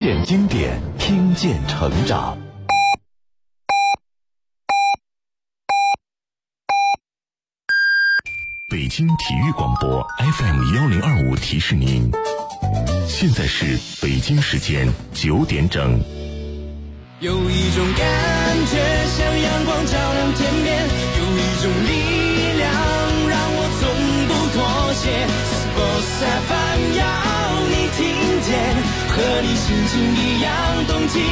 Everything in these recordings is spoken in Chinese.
见经典，听见成长。北京体育广播 FM1025 提示您，现在是北京时间9点整。 有一种感觉像阳光照亮天边，有一种力量让我从不妥协。Sports FM 要你听见，和你心情一样动起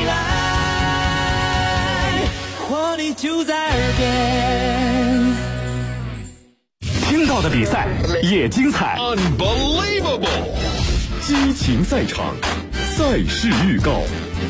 来，活力就在耳边。 听到的比赛也精彩 Unbelievable 激情赛场，赛事预告。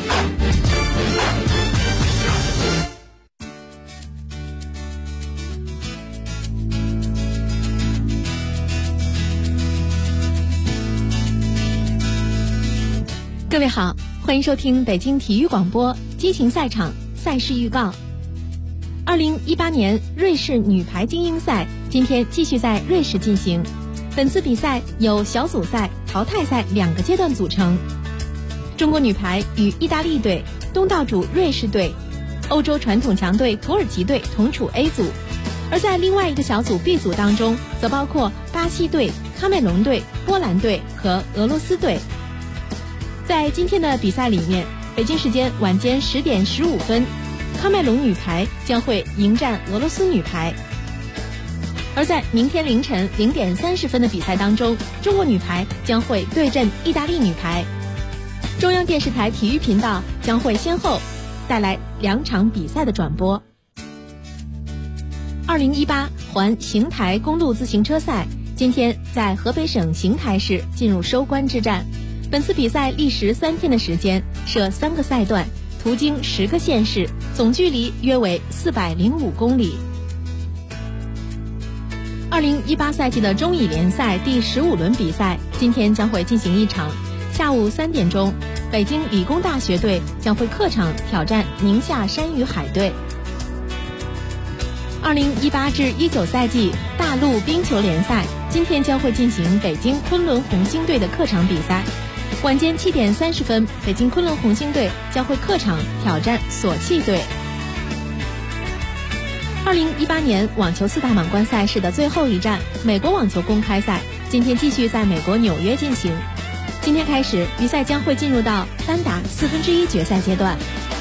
各位好，欢迎收听北京体育广播激情赛场赛事预告。2018年瑞士女排精英赛今天继续在瑞士进行，本次比赛由小组赛、淘汰赛2个阶段组成。中国女排与意大利队、东道主瑞士队、欧洲传统强队土耳其队同处 A 组，而在另外一个小组 B 组当中，则包括巴西队、喀麦隆队、波兰队和俄罗斯队。在今天的比赛里面，北京时间晚间10点15分，喀麦隆女排将会迎战俄罗斯女排。而在明天凌晨0点30分的比赛当中，中国女排将会对阵意大利女排。中央电视台体育频道将会先后带来2场比赛的转播。2018环邢台公路自行车赛今天在河北省邢台市进入收官之战。本次比赛历时3天的时间，设3个赛段，途经10个县市，总距离约为405公里。2018赛季的中乙联赛第15轮比赛今天将会进行一场，下午3点钟，北京理工大学队将会客场挑战宁夏山鱼海队。2018至19赛季大陆冰球联赛今天将会进行北京昆仑红星队的客场比赛。晚间7点30分，北京昆仑红星队将会客场挑战索契队。2018年网球4大满贯赛事的最后一站，美国网球公开赛今天继续在美国纽约进行。今天开始，比赛将会进入到单打1/4决赛阶段。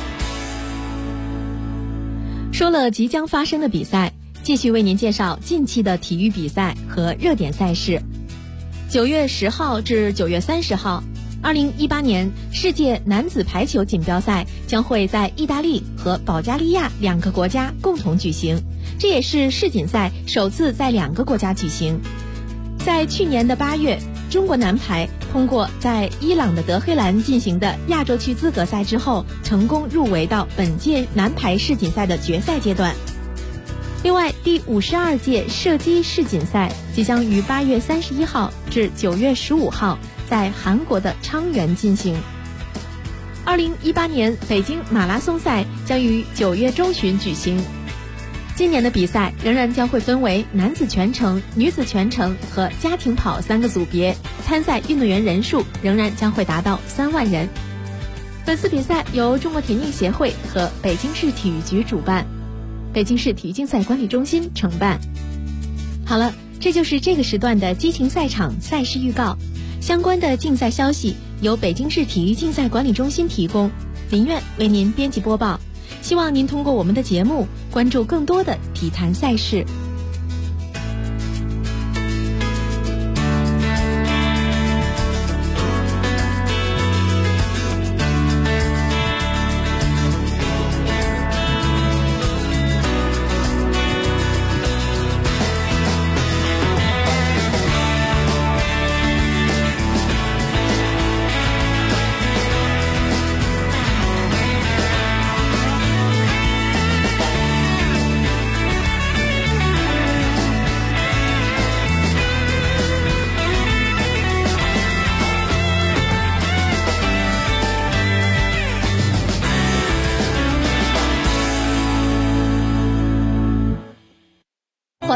说了即将发生的比赛，继续为您介绍近期的体育比赛和热点赛事。9月10号至9月30号，2018年世界男子排球锦标赛将会在意大利和保加利亚2个国家共同举行，这也是世锦赛首次在2个国家举行。在去年的8月，中国男排通过在伊朗的德黑兰进行的亚洲区资格赛之后，成功入围到本届男排世锦赛的决赛阶段。另外，第52届射击世锦赛即将于8月31号至9月15号在韩国的昌原进行。2018年北京马拉松赛将于9月中旬举行。今年的比赛仍然将会分为男子全程、女子全程和家庭跑3个组别，参赛运动员人数仍然将会达到3万人。本次比赛由中国田径协会和北京市体育局主办，北京市体育竞赛管理中心承办。好了，这就是这个时段的激情赛场赛事预告。相关的竞赛消息由北京市体育竞赛管理中心提供，林苑为您编辑播报。希望您通过我们的节目关注更多的体坛赛事。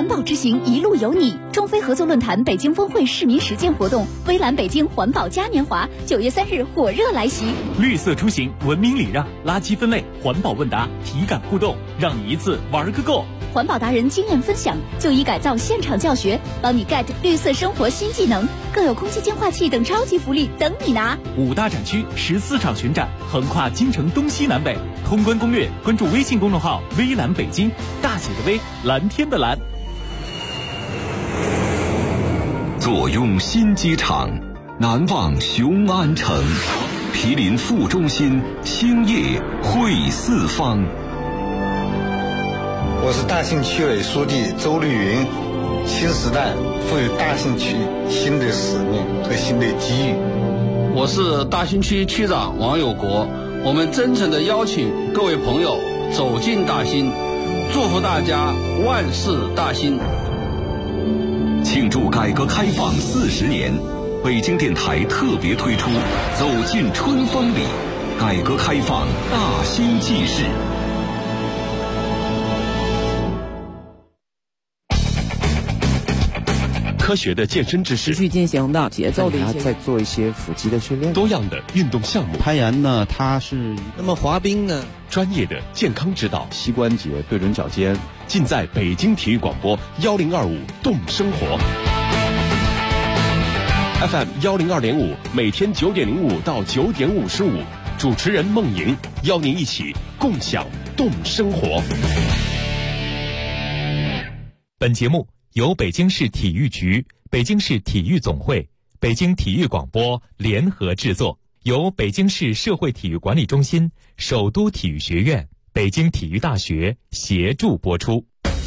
环保之行一路有你，中非合作论坛北京峰会市民实践活动，微蓝北京环保嘉年华9月3日火热来袭。 绿色出行，文明礼让，垃圾分类，环保问答，体感互动，让你一次玩个够。 环保达人经验分享，就医改造现场教学，帮你 get 绿色生活新技能，更有空气净化器等超级福利等你拿。 5大展区14场巡展，横跨京城东西南北。通关攻略，关注微信公众号“微蓝北京”，大写的微，蓝天的蓝。 坐拥新机场，难忘雄安城，毗邻副中心，兴业汇四方。 我是大兴区委书记周绿云。新时代赋予大兴区新的使命和新的机遇。 我是大兴区区长王有国。我们真诚地邀请各位朋友走进大兴，祝福大家万事大兴。 庆祝改革开放40年，北京电台特别推出《走进春风里》，改革开放大兴纪事。科学的健身知识， 持续进行的节奏的一些， 再做一些腹肌的训练， 多样的运动项目。 攀岩呢，它是那么滑冰呢， 专业的健康指导， 膝关节、对准脚尖， 尽在北京体育广播1025动生活 FM 102.5，每天9点05到9点55，主持人孟莹邀您一起共享动生活。 本节目由北京市体育局、北京市体育总会、北京体育广播联合制作，由北京市社会体育管理中心、首都体育学院、北京体育大学协助播出。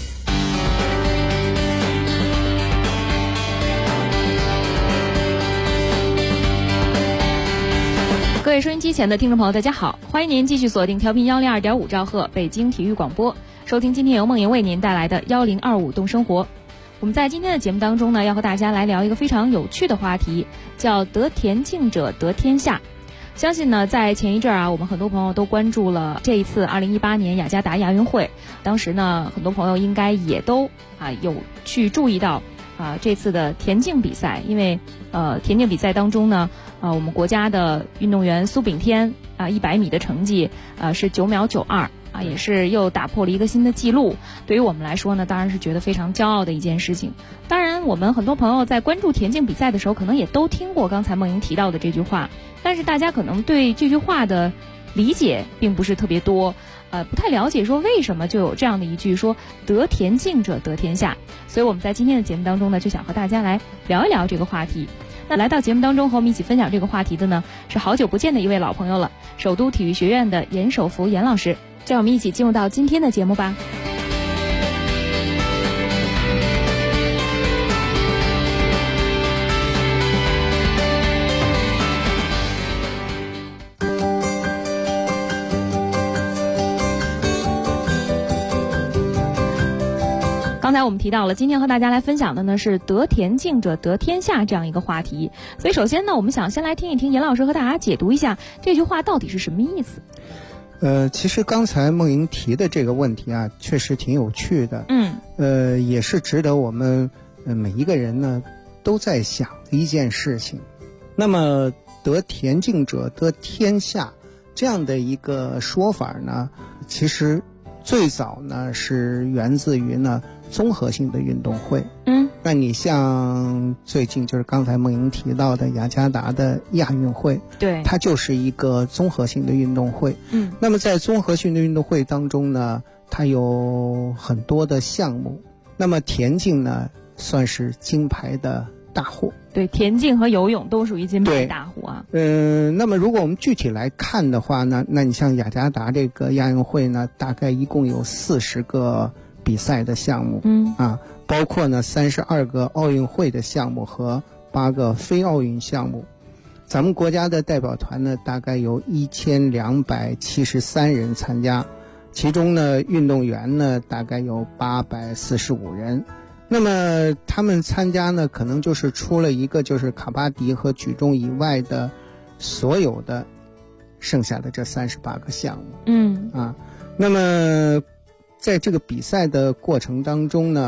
各位收音机前的听众朋友，大家好，欢迎您继续锁定调频102.5兆赫北京体育广播，收听今天由梦莹为您带来的1025动生活。我们在今天的节目当中呢，要和大家来聊一个非常有趣的话题，叫得田径者得天下。相信呢，在前一阵啊，我们很多朋友都关注了这一次2018年雅加达亚运会。当时呢，很多朋友应该也都有去注意到这次的田径比赛，因为田径比赛当中呢，我们国家的运动员苏炳添100米的成绩是9秒92。也是又打破了一个新的记录，对于我们来说呢，当然是觉得非常骄傲的一件事情。当然，我们很多朋友在关注田径比赛的时候，可能也都听过刚才梦莹提到的这句话，但是大家可能对这句话的理解并不是特别多，不太了解说为什么就有这样的一句说得田径者得天下。所以我们在今天的节目当中呢，就想和大家来聊一聊这个话题。那来到节目当中和我们一起分享这个话题的呢，是好久不见的一位老朋友了，首都体育学院的严守福严老师。让我们一起进入到今天的节目吧。刚才我们提到了，今天和大家来分享的呢是得田径者得天下这样一个话题。所以首先呢，我们想先来听一听严老师和大家解读一下这句话到底是什么意思。 其实刚才梦莹提的这个问题啊，确实挺有趣的。也是值得我们每一个人呢都在想的一件事情。那么得田径者得天下这样的一个说法呢，其实最早呢是源自于呢综合性的运动会。那你像最近就是刚才梦莹提到的雅加达的亚运会，对，它就是一个综合性的运动会。那么在综合性的运动会当中呢，它有很多的项目。那么田径呢，算是金牌的大户。对，田径和游泳都属于金牌大户啊。那么如果我们具体来看的话呢，那你像雅加达这个亚运会呢，大概一共有40个比赛的项目。包括呢32个奥运会的项目和8个非奥运项目。咱们国家的代表团呢，大概有1273人参加，其中呢运动员呢大概有845人。那么他们参加呢，可能就是出了一个就是卡巴迪和举重以外的所有的剩下的这38个项目。那么在这个比赛的过程当中呢，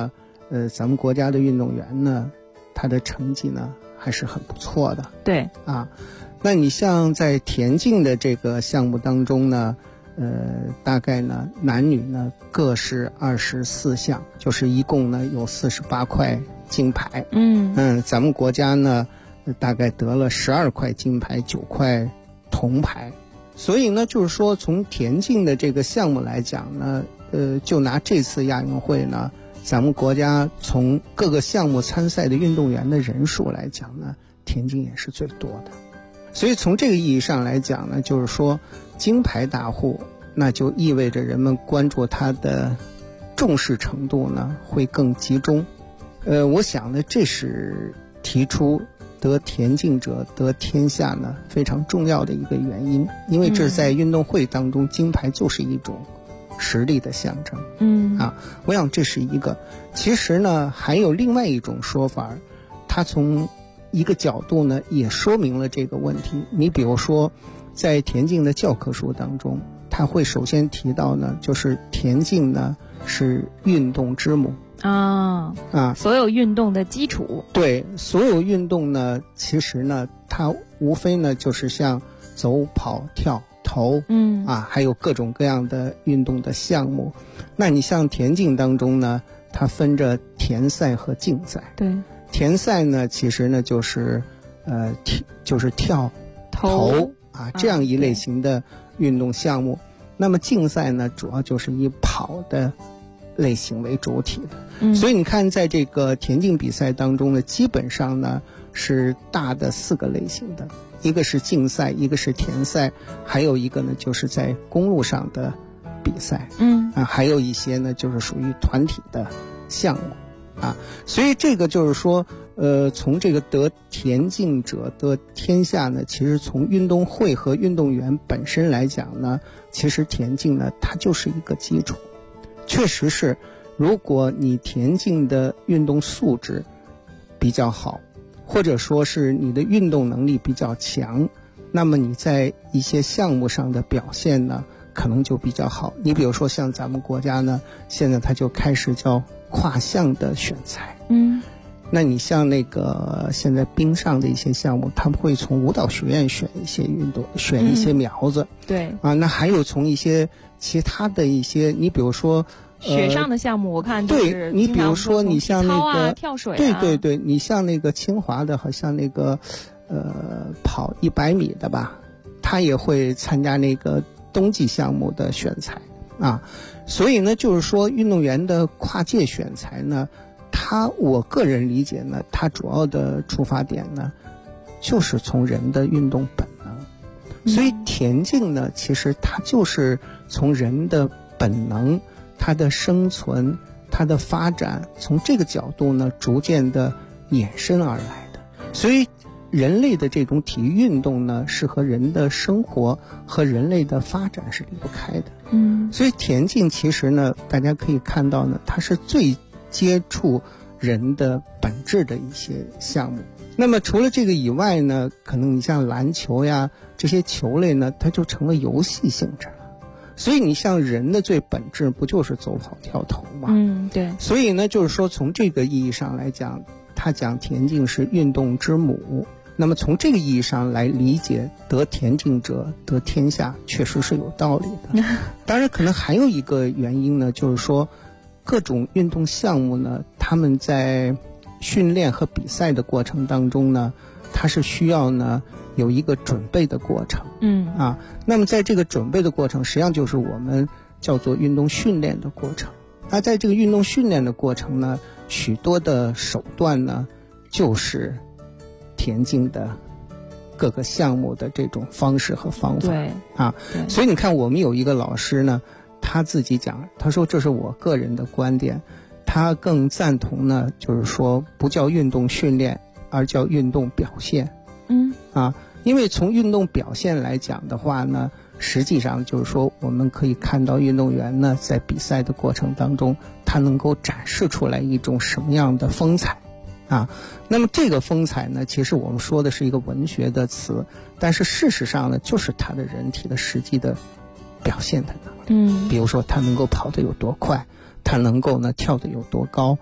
咱们国家的运动员呢，他的成绩呢还是很不错的。 对啊，那你像在田径的这个项目当中呢，大概呢男女呢各是24项，就是一共呢有48块金牌。咱们国家呢大概得了12块金牌，9块铜牌。所以呢就是说从田径的这个项目来讲呢，就拿这次亚运会呢，咱们国家从各个项目参赛的运动员的人数来讲呢，田径也是最多的。所以从这个意义上来讲呢，就是说金牌大户，那就意味着人们关注他的重视程度呢会更集中。我想呢，这是提出得田径者得天下呢非常重要的一个原因，因为这在运动会当中，金牌就是一种实力的象征。我想这是一个。其实呢，还有另外一种说法，它从一个角度呢也说明了这个问题。你比如说，在田径的教科书当中，它会首先提到呢，就是田径呢是运动之母。 所有运动的基础。 对，所有运动呢，其实呢，它无非呢就是像走、跑、跳、投，还有各种各样的运动的项目。那你像田径当中呢，它分着田赛和竞赛。 对， 田赛呢，其实呢就是就是跳、投这样一类型的运动项目。那么竞赛呢，主要就是以跑的类型为主体的。所以你看，在这个田径比赛当中呢，基本上呢是大的4个类型的，一个是竞赛，一个是田赛，还有一个呢就是在公路上的比赛。还有一些呢就是属于团体的项目。所以这个就是说，从这个得田径者得天下呢，其实从运动会和运动员本身来讲呢，其实田径呢它就是一个基础。确实是，如果你田径的运动素质比较好，或者说是你的运动能力比较强，那么你在一些项目上的表现呢可能就比较好。你比如说像咱们国家呢，现在它就开始叫跨项的选材。那你像那个现在冰上的一些项目，他们会从舞蹈学院选一些运动，选一些苗子。 对那还有从一些其他的一些，你比如说雪上的项目，我看就是对，你比如说你像那个跳水对，你像那个清华的，好像那个跑100米的吧，他也会参加那个冬季项目的选材。所以呢就是说运动员的跨界选材呢，我个人理解呢，它主要的出发点呢就是从人的运动本能。所以田径呢其实它就是从人的本能，它的生存，它的发展，从这个角度呢逐渐的衍生而来的。所以人类的这种体育运动呢是和人的生活和人类的发展是离不开的。所以田径其实呢大家可以看到呢，它是最接触人的本质的一些项目。那么除了这个以外呢，可能你像篮球呀这些球类呢，它就成了游戏性质了。所以你像人的最本质不就是走跑跳投吗？ 对。 所以呢就是说从这个意义上来讲，他讲田径是运动之母，那么从这个意义上来理解得田径者得天下，确实是有道理的。当然可能还有一个原因呢，就是说各种运动项目呢，他们在训练和比赛的过程当中呢，它是需要呢有一个准备的过程。那么在这个准备的过程，实际上就是我们叫做运动训练的过程。那在这个运动训练的过程呢，许多的手段呢就是田径的各个项目的这种方式和方法。所以你看我们有一个老师呢，他自己讲，他说这是我个人的观点，他更赞同呢就是说不叫运动训练，而叫运动表现。因为从运动表现来讲的话呢，实际上就是说我们可以看到运动员呢在比赛的过程当中，他能够展示出来一种什么样的风采。那么这个风采呢，其实我们说的是一个文学的词，但是事实上呢就是他的人体的实际的表现的能力。比如说他能够跑得有多快，他能够呢跳得有多高，他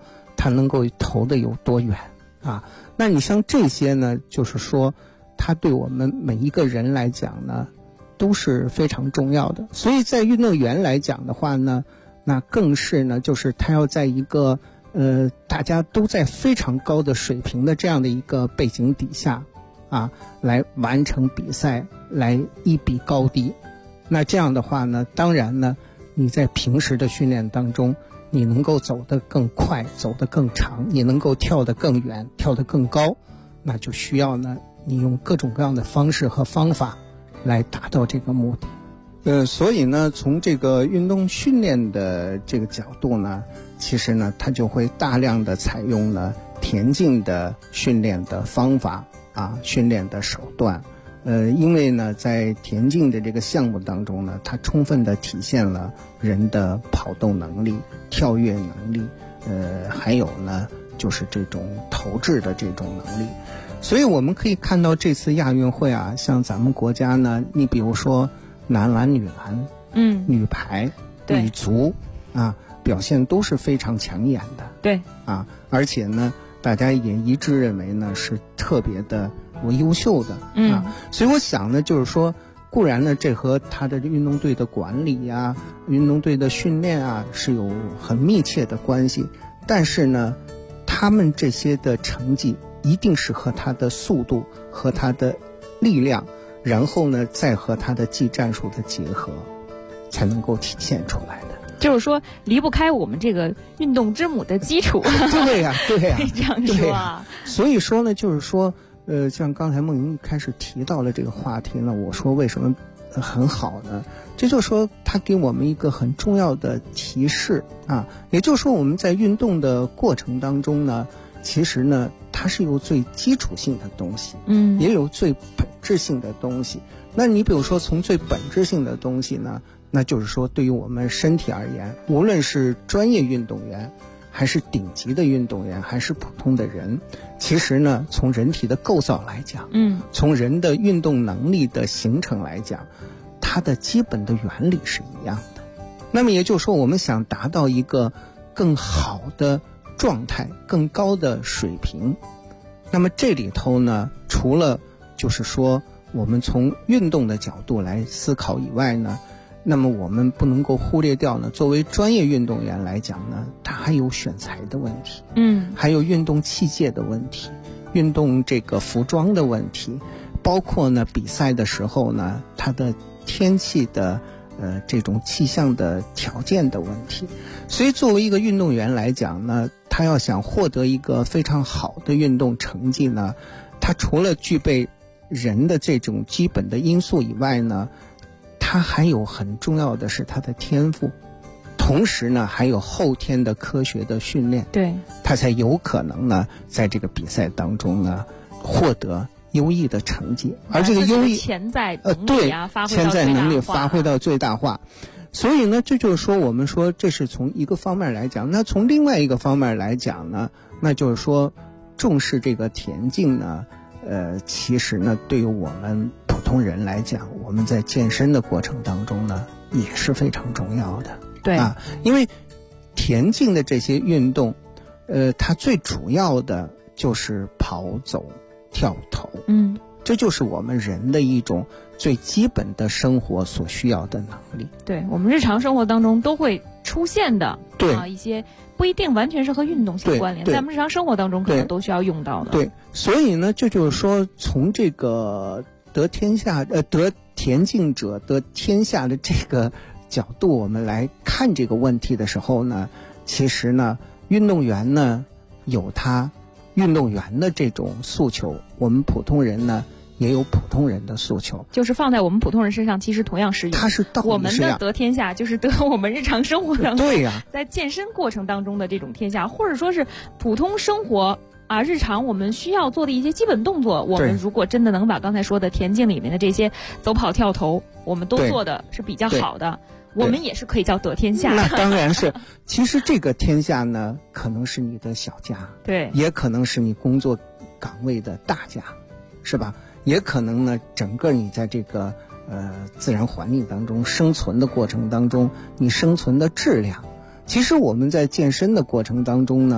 他能够投的有多远啊。那你像这些呢，就是说它对我们每一个人来讲呢都是非常重要的。所以在运动员来讲的话呢，那更是呢，就是他要在一个大家都在非常高的水平的这样的一个背景底下啊，来完成比赛，来一比高低。那这样的话呢，当然呢，你在平时的训练当中，你能够走得更快，走得更长，你能够跳得更远，跳得更高，那就需要呢，你用各种各样的方式和方法来达到这个目的。所以呢，从这个运动训练的这个角度呢，其实呢，它就会大量的采用了田径的训练的方法啊，训练的手段。因为呢，在田径的这个项目当中呢，它充分的体现了人的跑动能力、跳跃能力，还有呢，就是这种投掷的这种能力。所以我们可以看到这次亚运会啊，像咱们国家呢，你比如说男篮、女篮，女排、女足啊，表现都是非常抢眼的。 对啊，而且呢，大家也一致认为呢是特别的优秀的啊。所以我想呢，就是说，固然呢，这和他的运动队的管理呀、运动队的训练啊是有很密切的关系，但是呢，他们这些的成绩一定是和他的速度和他的力量，然后呢，再和他的技战术的结合，才能够体现出来的。 就是说，离不开我们这个运动之母的基础。 对呀，对呀， 这样说啊。 所以说呢，就是说，像刚才梦莹一开始提到了这个话题呢，我说为什么很好呢？这就是说，它给我们一个很重要的提示啊，也就是说，我们在运动的过程当中呢，其实呢，它是有最基础性的东西，也有最本质性的东西。那你比如说，从最本质性的东西呢，那就是说，对于我们身体而言，无论是专业运动员，还是顶级的运动员，还是普通的人，其实呢，从人体的构造来讲，从人的运动能力的形成来讲，它的基本的原理是一样的。那么也就是说，我们想达到一个更好的状态、更高的水平，那么这里头呢，除了就是说我们从运动的角度来思考以外呢，那么我们不能够忽略掉呢，作为专业运动员来讲呢，它还有选材的问题，还有运动器械的问题，运动这个服装的问题，包括呢比赛的时候呢，它的天气的这种气象的条件的问题。所以作为一个运动员来讲呢，他要想获得一个非常好的运动成绩呢，他除了具备人的这种基本的因素以外呢，他还有很重要的是他的天赋，同时呢还有后天的科学的训练， 对， 他才有可能呢在这个比赛当中呢获得优异的成绩，而这个优异潜在能力啊， 潜在能力发挥到最大化。所以呢，这就是说，我们说这是从一个方面来讲，那从另外一个方面来讲呢，那就是说重视这个田径呢，其实呢，对于我们普通人来讲，我们在健身的过程当中呢，也是非常重要的。 对啊， 因为田径的这些运动，它最主要的就是跑走跳投，这就是我们人的一种最基本的生活所需要的能力。 对，我们日常生活当中都会出现的， 对一些不一定完全是和运动相关联，在我们日常生活当中可能都需要用到的。 对，所以呢，这就是说，从这个得田径者得天下的这个角度，我们来看这个问题的时候呢，其实呢，运动员呢有他运动员的这种诉求，我们普通人呢也有普通人的诉求， 就是放在我们普通人身上，其实同样适用。 它是道理是我们的得天下，就是得我们日常生活当中， 对呀， 在健身过程当中的这种天下，或者说是普通生活啊，日常我们需要做的一些基本动作，我们如果真的能把刚才说的田径里面的这些走跑跳投，我们都做的是比较好的，我们也是可以叫得天下。 那当然是，其实这个天下呢，可能是你的小家， 对， 也可能是你工作岗位的大家，是吧？也可能呢，整个你在这个自然环境当中生存的过程当中，你生存的质量。其实我们在健身的过程当中呢，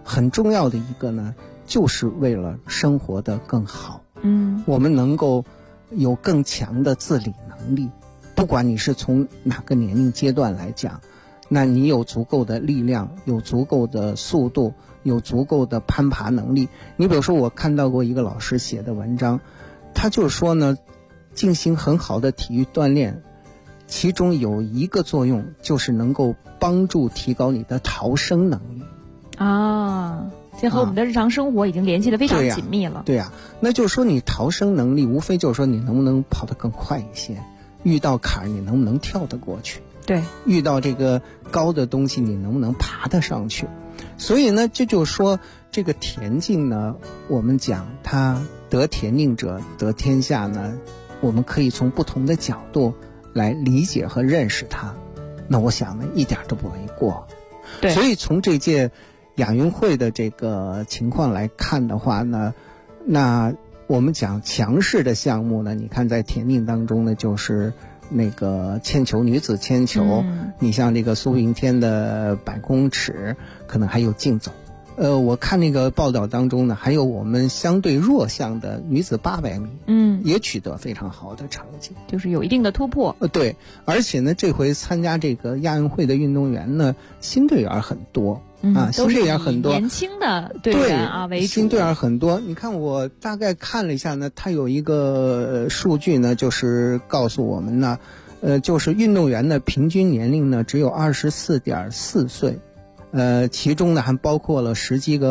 很重要的一个呢，就是为了生活的更好。我们能够有更强的自理能力，不管你是从哪个年龄阶段来讲，那你有足够的力量，有足够的速度，有足够的攀爬能力。你比如说，我看到过一个老师写的文章，他就说呢，进行很好的体育锻炼，其中有一个作用就是能够帮助提高你的逃生能力啊。这和我们的日常生活已经联系得非常紧密了。 对呀，那就是说你逃生能力无非就是说你能不能跑得更快一些，遇到坎儿你能不能跳得过去， 对， 遇到这个高的东西你能不能爬得上去。所以呢，这就是说这个田径呢，我们讲它得田径者得天下呢，我们可以从不同的角度来理解和认识它，那我想呢一点都不为过。 对， 所以从这届亚运会的这个情况来看的话呢，那我们讲强势的项目呢，你看在田径当中呢，就是那个铅球，女子铅球，你像这个苏炳添的100公尺，可能还有竞走。我看那个报道当中呢，还有我们相对弱项的女子800米，也取得非常好的成绩， 就是有一定的突破。 对，而且呢，这回参加这个亚运会的运动员呢，新队员很多。新队员很多， 年轻的队员啊为主， 新队员很多。你看，我大概看了一下呢，它有一个数据呢，就是告诉我们呢，就是运动员的平均年龄呢只有24.4岁，其中呢还包括了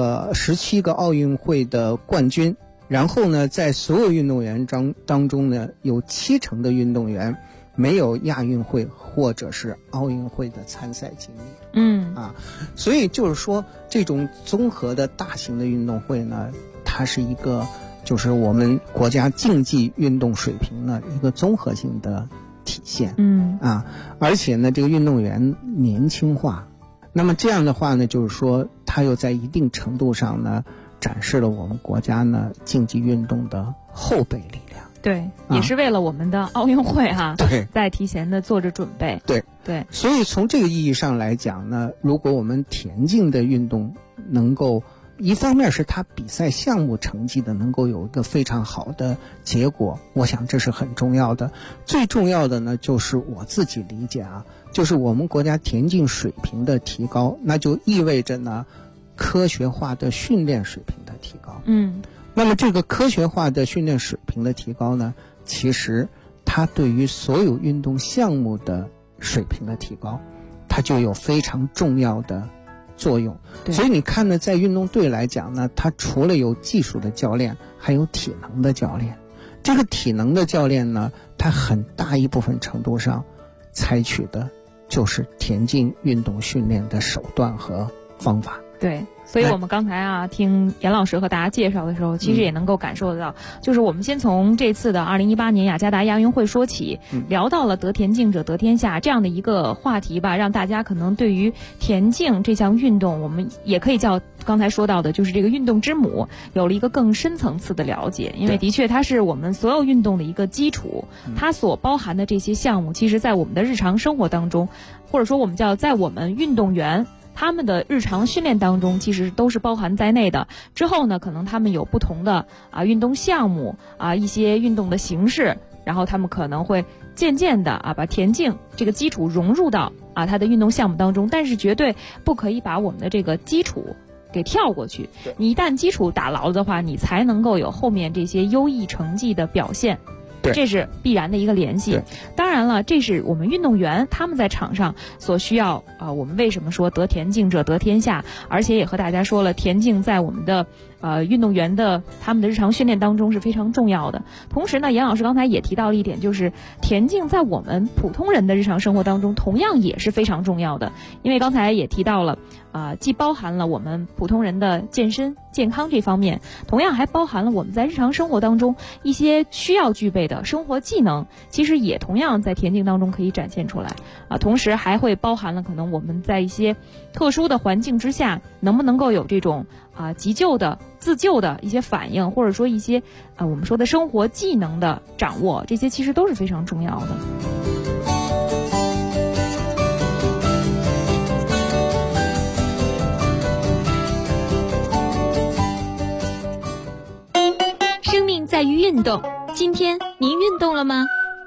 17个奥运会的冠军，然后呢，在所有运动员当中呢，有70%的运动员没有亚运会或者是奥运会的参赛经历。所以就是说，这种综合的大型的运动会呢，它是一个就是我们国家竞技运动水平的一个综合性的体现。而且呢，这个运动员年轻化，那么这样的话呢，就是说，它又在一定程度上呢，展示了我们国家呢竞技运动的后备力量。 对，也是为了我们的奥运会对， 在提前的做着准备。 对，所以从这个意义上来讲呢，如果我们田径的运动能够，一方面是它比赛项目成绩的能够有一个非常好的结果，我想这是很重要的。最重要的呢，就是我自己理解就是我们国家田径水平的提高，那就意味着呢，科学化的训练水平的提高。那么这个科学化的训练水平的提高呢，其实它对于所有运动项目的水平的提高，它就有非常重要的作用。所以你看呢，在运动队来讲呢，它除了有技术的教练，还有体能的教练。这个体能的教练呢，它很大一部分程度上采取的就是田径运动训练的手段和方法。 对，所以我们刚才听严老师和大家介绍的时候，其实也能够感受得到，就是我们先从这次的2018年雅加达亚运会说起，聊到了得田径者得天下这样的一个话题吧，让大家可能对于田径这项运动，我们也可以叫刚才说到的就是这个运动之母，有了一个更深层次的了解。因为的确它是我们所有运动的一个基础，它所包含的这些项目，其实在我们的日常生活当中，或者说我们叫在我们运动员他们的日常训练当中，其实都是包含在内的。之后呢，可能他们有不同的运动项目一些运动的形式，然后他们可能会渐渐的把田径这个基础融入到他的运动项目当中，但是绝对不可以把我们的这个基础给跳过去。你一旦基础打牢了的话，你才能够有后面这些优异成绩的表现。这是必然的一个联系。当然了，这是我们运动员他们在场上所需要我们为什么说得田径者得天下，而且也和大家说了，田径在我们的运动员的他们的日常训练当中是非常重要的。同时呢，严老师刚才也提到了一点，就是田径在我们普通人的日常生活当中同样也是非常重要的。因为刚才也提到了既包含了我们普通人的健身健康这方面，同样还包含了我们在日常生活当中一些需要具备的生活技能，其实也同样在田径当中可以展现出来同时还会包含了可能我们在一些特殊的环境之下能不能够有这种急救的自救的一些反应，或者说一些我们说的生活技能的掌握，这些其实都是非常重要的。 动。今天您运动了吗？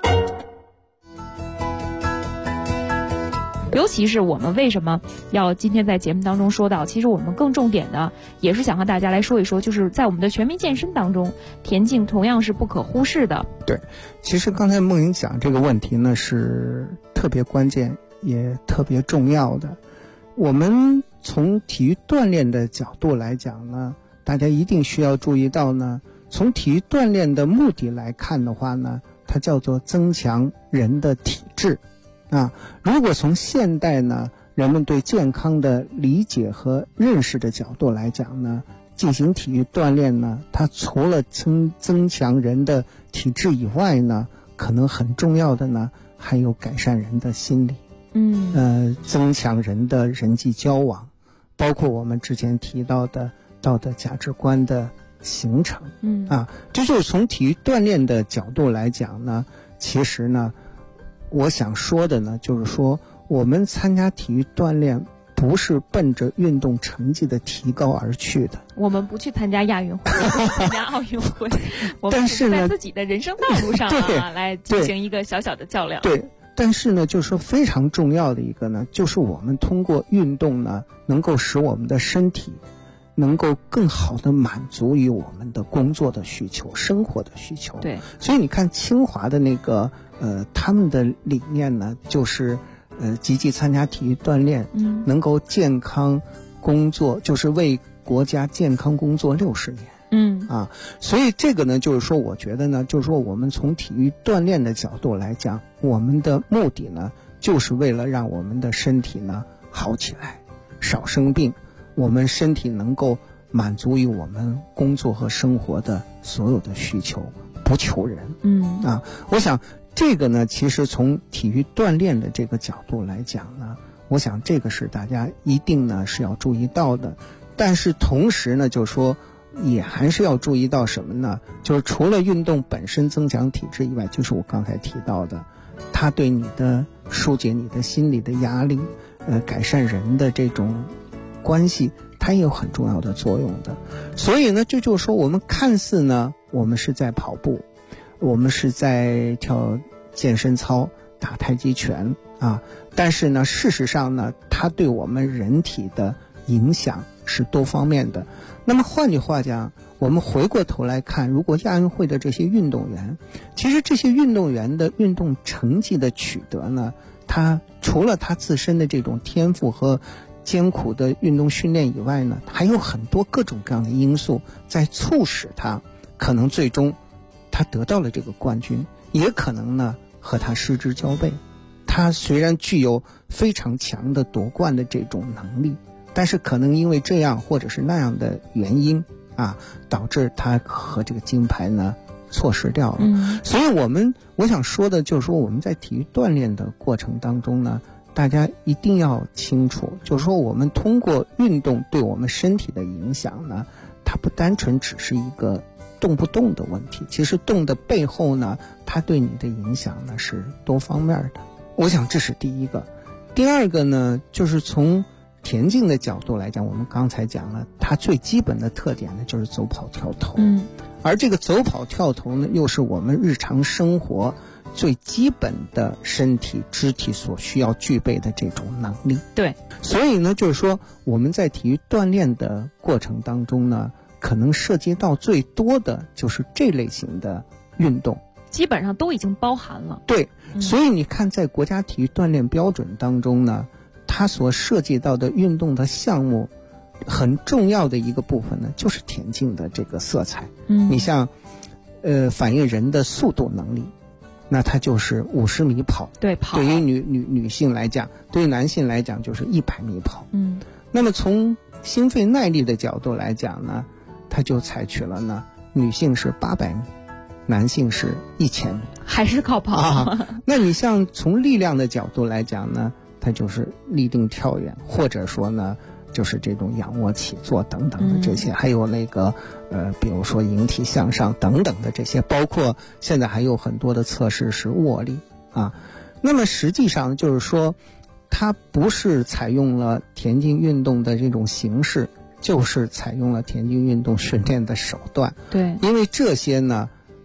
尤其是我们为什么要今天在节目当中说到，其实我们更重点的也是想和大家来说一说，就是在我们的全民健身当中，田径同样是不可忽视的。 对，其实刚才梦莹讲这个问题呢是特别关键也特别重要的。我们从体育锻炼的角度来讲呢，大家一定需要注意到呢，从体育锻炼的目的来看的话呢，它叫做增强人的体质啊。如果从现代呢人们对健康的理解和认识的角度来讲呢，进行体育锻炼呢，它除了增强人的体质以外呢，可能很重要的呢还有改善人的心理，增强人的人际交往，包括我们之前提到的道德价值观的形成，这就是从体育锻炼的角度来讲呢，其实呢我想说的呢，就是说我们参加体育锻炼不是奔着运动成绩的提高而去的。 我们不去参加亚运会，不参加奥运会，我们是在自己的人生道路上来进行一个小小的较量。 对，但是呢，就是说非常重要的一个呢，就是我们通过运动呢，能够使我们的身体能够更好的满足于我们的工作的需求、生活的需求。 对， 所以你看清华的那个他们的理念呢，就是积极参加体育锻炼，能够健康工作，就是为国家健康工作60年。所以这个呢，就是说我觉得呢，就是说我们从体育锻炼的角度来讲，我们的目的呢，就是为了让我们的身体呢好起来，少生病，我们身体能够满足于我们工作和生活的所有的需求，不求人。我想这个呢，其实从体育锻炼的这个角度来讲呢，我想这个是大家一定呢是要注意到的。但是同时呢，就是说也还是要注意到什么呢？就是除了运动本身增强体质以外，就是我刚才提到的，它对你的疏解你的心理的压力，改善人的这种关系，它也有很重要的作用的。所以呢，这就是说我们看似呢，我们是在跑步，我们是在跳健身操、打太极拳但是呢，事实上呢，它对我们人体的影响是多方面的。那么换句话讲，我们回过头来看，如果亚运会的这些运动员，其实这些运动员的运动成绩的取得呢，他除了他自身的这种天赋和艰苦的运动训练以外呢，还有很多各种各样的因素在促使他可能最终他得到了这个冠军，也可能呢和他失之交臂。他虽然具有非常强的夺冠的这种能力，但是可能因为这样或者是那样的原因导致他和这个金牌呢错失掉了。所以我想说的就是说，我们在体育锻炼的过程当中呢，大家一定要清楚，就是说我们通过运动对我们身体的影响呢，它不单纯只是一个动不动的问题，其实动的背后呢，它对你的影响呢是多方面的。我想这是第一个。第二个呢，就是从田径的角度来讲，我们刚才讲了，它最基本的特点呢就是走跑跳投。而这个走跑跳投呢，又是我们日常生活最基本的身体肢体所需要具备的这种能力。 对， 所以呢，就是说我们在体育锻炼的过程当中呢，可能涉及到最多的就是这类型的运动， 基本上都已经包含了。 对，所以你看在国家体育锻炼标准当中呢，它所涉及到的运动的项目很重要的一个部分呢，就是田径的这个色彩。你像反映人的速度能力，那它就是50米跑。 对，跑。 对于女性来讲，对于男性来讲就是100米跑。那么从心肺耐力的角度来讲呢，它就采取了呢，女性是800米，男性是1000米， 还是靠跑。 那你像从力量的角度来讲呢，它就是立定跳远，或者说呢就是这种仰卧起坐等等的这些，还有那个比如说引体向上等等的这些，包括现在还有很多的测试是握力那么实际上就是说，它不是采用了田径运动的这种形式，就是采用了田径运动训练的手段。 对， 因为这些呢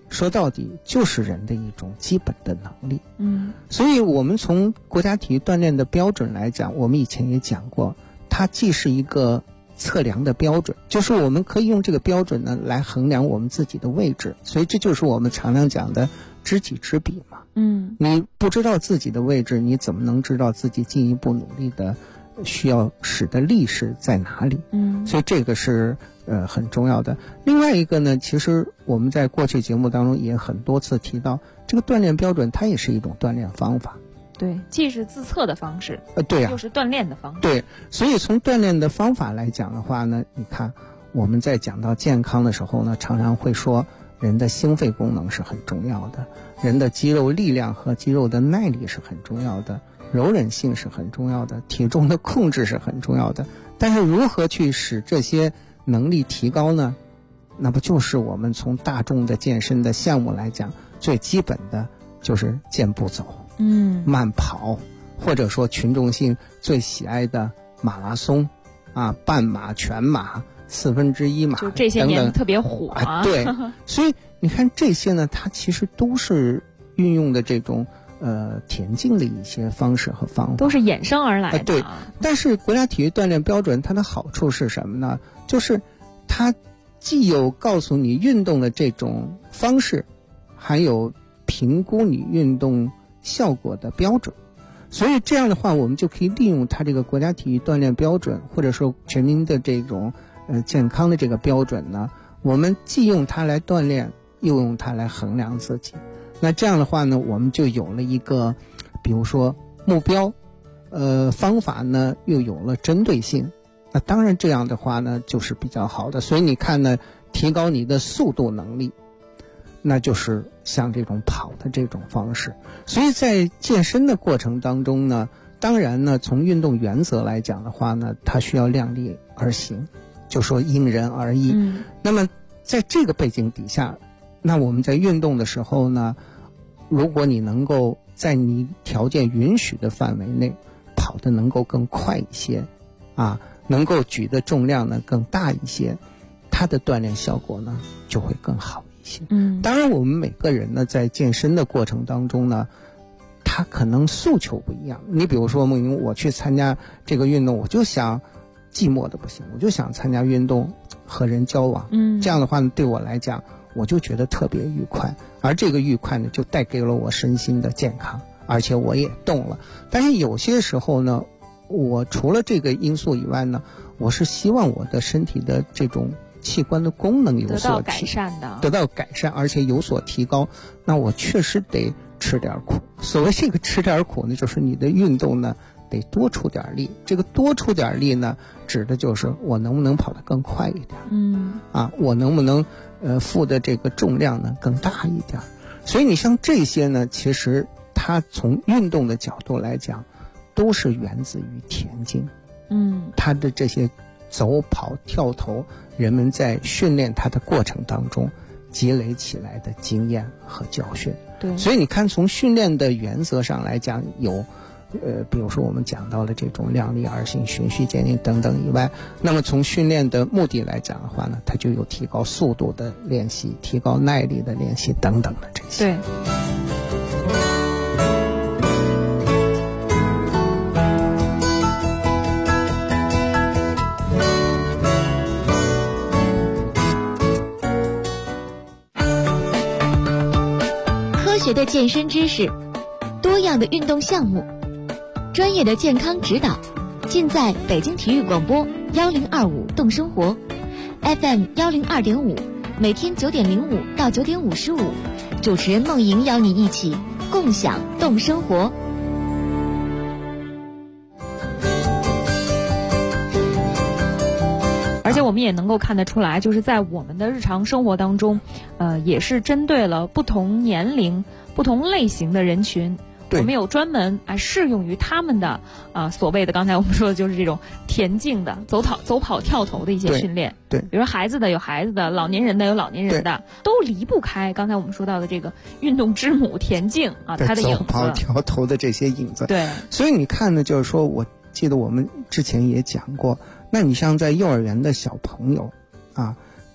说到底就是人的一种基本的能力。所以我们从国家体育锻炼的标准来讲，我们以前也讲过，它既是一个测量的标准，就是我们可以用这个标准呢来衡量我们自己的位置，所以这就是我们常常讲的知己知彼嘛。你不知道自己的位置，你怎么能知道自己进一步努力的需要使的力是在哪里？所以这个是很重要的。另外一个呢，其实我们在过去节目当中也很多次提到，这个锻炼标准它也是一种锻炼方法。 对，既是自测的方式， 对啊， 又是锻炼的方式。 对，所以从锻炼的方法来讲的话呢，你看我们在讲到健康的时候呢，常常会说人的心肺功能是很重要的，人的肌肉力量和肌肉的耐力是很重要的，柔韧性是很重要的，体重的控制是很重要的。但是如何去使这些能力提高呢？那不就是我们从大众的健身的项目来讲，最基本的就是健步走，慢跑，或者说群众性最喜爱的马拉松啊、半马、全马、1/4马， 就这些年特别火啊。对，所以你看这些呢，它其实都是运用的这种田径的一些方式和方法， 都是衍生而来的。 对，但是国家体育锻炼标准它的好处是什么呢？就是它既有告诉你运动的这种方式，还有评估你运动效果的标准。所以这样的话，我们就可以利用它这个国家体育锻炼标准，或者说全民的这种健康的这个标准呢，我们既用它来锻炼，又用它来衡量自己。那这样的话呢，我们就有了一个比如说目标，方法呢又有了针对性。那当然这样的话呢就是比较好的。所以你看呢，提高你的速度能力，那就是像这种跑的这种方式。所以在健身的过程当中呢，当然呢从运动原则来讲的话呢，它需要量力而行，就说因人而异。那么在这个背景底下，那我们在运动的时候呢，如果你能够在你条件允许的范围内跑得能够更快一些啊，能够举的重量呢更大一些，它的锻炼效果呢就会更好一些。当然我们每个人呢在健身的过程当中呢，他可能诉求不一样。你比如说梦莹，我去参加这个运动，我就想寂寞的不行，我就想参加运动和人交往，这样的话呢对我来讲我就觉得特别愉快，而这个愉快呢就带给了我身心的健康，而且我也动了。但是有些时候呢，我除了这个因素以外呢，我是希望我的身体的这种器官的功能有所得到改善，而且有所提高，那我确实得吃点苦。所谓这个吃点苦呢，就是你的运动呢得多出点力。这个多出点力呢，指的就是我能不能跑得更快一点，我能不能负的这个重量呢更大一点。所以你像这些呢，其实它从运动的角度来讲，都是源自于田径。它的这些走跑跳投，人们在训练它的过程当中积累起来的经验和教训。 对， 所以你看从训练的原则上来讲，有比如说我们讲到了这种量力而行、循序渐进等等以外，那么从训练的目的来讲的话呢，它就有提高速度的练习、提高耐力的练习等等的这些。 对。 科学的健身知识，多样的运动项目，专业的健康指导，尽在北京体育广播1025动生活 FM 102.5，每天9点05到9点55，主持人梦莹邀你一起共享动生活。 而且我们也能够看得出来，就是在我们的日常生活当中，也是针对了不同年龄、不同类型的人群。我们有专门适用于他们的所谓的刚才我们说的就是这种田径的走跑跳投的一些训练。 对， 比如说孩子的有孩子的，老年人的有老年人的，都离不开刚才我们说到的这个运动之母田径它的影子， 走跑跳投的这些影子。 对， 所以你看呢，就是说我记得我们之前也讲过，那你像在幼儿园的小朋友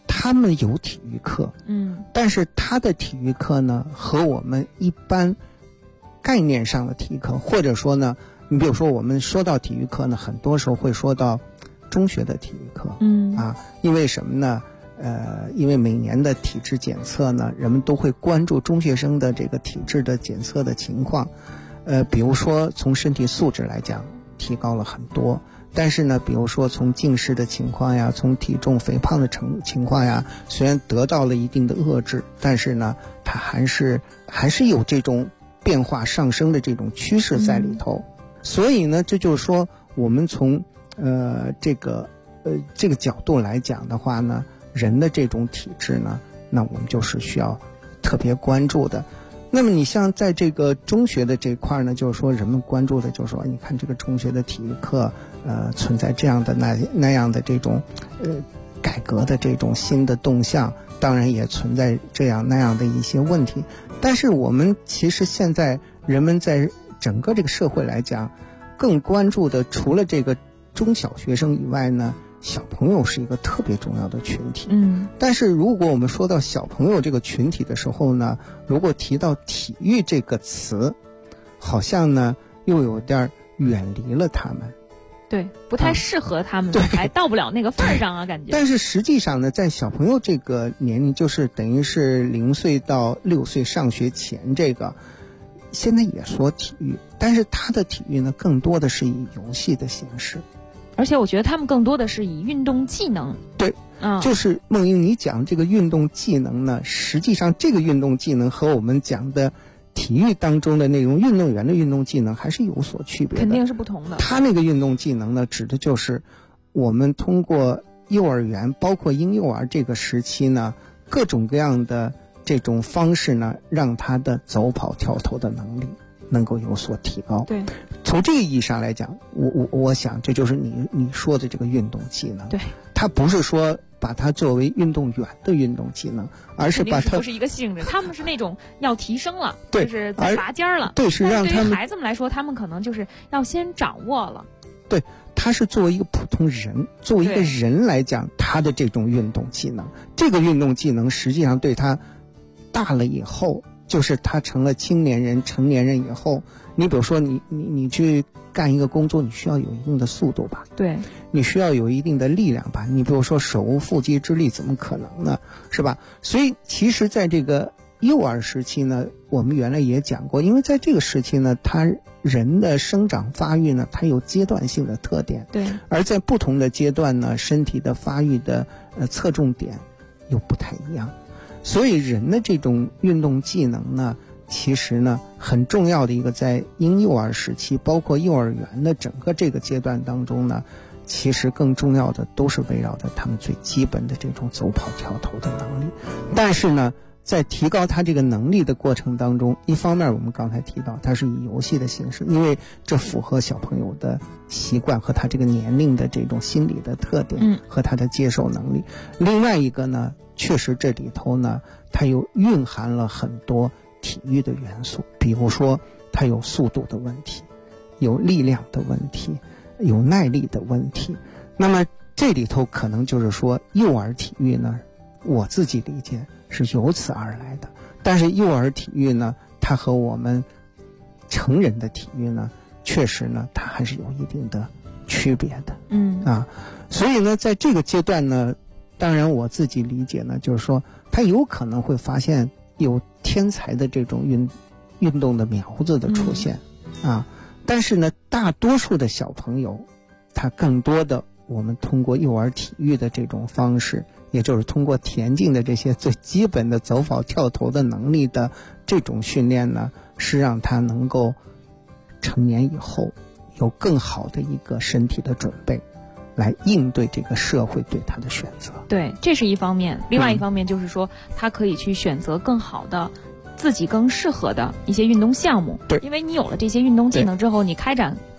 他们有体育课，但是他的体育课呢，和我们一般概念上的体育课，或者说呢，你比如说我们说到体育课呢，很多时候会说到中学的体育课，因为什么呢？因为每年的体质检测呢，人们都会关注中学生的这个体质的检测的情况，比如说从身体素质来讲提高了很多，但是呢，比如说从近视的情况呀，从体重肥胖的情况呀，虽然得到了一定的遏制，但是呢，它还是有这种变化上升的这种趋势在里头。所以呢，这就是说我们从这个角度来讲的话呢，人的这种体质呢，那我们就是需要特别关注的。那么你像在这个中学的这块呢，就是说人们关注的就是说，你看这个中学的体育课存在这样的那样的这种改革的这种新的动向，当然也存在这样那样的一些问题。但是我们其实现在人们在整个这个社会来讲，更关注的除了这个中小学生以外呢，小朋友是一个特别重要的群体。但是如果我们说到小朋友这个群体的时候呢，如果提到体育这个词，好像呢又有点远离了他们。 对，不太适合他们，还到不了那个份儿上啊，感觉。 但是实际上呢，在小朋友这个年龄，就是等于是0岁到6岁上学前，这个现在也说体育，但是他的体育呢，更多的是以游戏的形式。 而且我觉得他们更多的是以运动技能。 对，就是梦英你讲这个运动技能呢，实际上这个运动技能和我们讲的体育当中的那种运动员的运动技能还是有所区别的， 肯定是不同的。 他那个运动技能呢，指的就是我们通过幼儿园包括婴幼儿这个时期呢，各种各样的这种方式呢，让他的走跑跳投的能力能够有所提高。 对， 从这个意义上来讲，我想这就是你说的这个运动技能。 对， 它不是说把它作为运动员的运动技能，而是把它不是一个性质，他们是那种要提升了， 对， 就是在拔尖了。 对，是让他们对于孩子们来说，他们可能就是要先掌握了。 对，他是作为一个普通人，作为一个人来讲，他的这种运动技能，这个运动技能实际上对他大了以后，就是他成了青年人、成年人以后，你比如说你去干一个工作，你需要有一定的速度吧？ 对， 你需要有一定的力量吧？你比如说手无缚鸡之力，怎么可能呢？是吧？所以其实在这个幼儿时期呢，我们原来也讲过，因为在这个时期呢，他人的生长发育呢，它有阶段性的特点。 对， 而在不同的阶段呢，身体的发育的侧重点又不太一样。所以人的这种运动技能呢，其实呢很重要的一个，在婴幼儿时期包括幼儿园的整个这个阶段当中呢，其实更重要的都是围绕着他们最基本的这种走跑跳投的能力。但是呢，在提高他这个能力的过程当中，一方面我们刚才提到它是以游戏的形式，因为这符合小朋友的习惯和他这个年龄的这种心理的特点和他的接受能力。另外一个呢，确实这里头呢，它又蕴含了很多体育的元素，比如说它有速度的问题，有力量的问题，有耐力的问题。那么这里头可能就是说幼儿体育呢，我自己理解是由此而来的。但是幼儿体育呢，它和我们成人的体育呢，确实呢，它还是有一定的区别的。所以呢，在这个阶段呢，当然我自己理解呢，就是说他有可能会发现有天才的这种运动的苗子的出现但是呢，大多数的小朋友，他更多的我们通过幼儿体育的这种方式，也就是通过田径的这些最基本的走跑跳投的能力的这种训练呢，是让他能够成年以后有更好的一个身体的准备，来应对这个社会对他的选择。 对，这是一方面。另外一方面就是说，他可以去选择更好的自己更适合的一些运动项目。 对， 因为你有了这些运动技能之后，你开展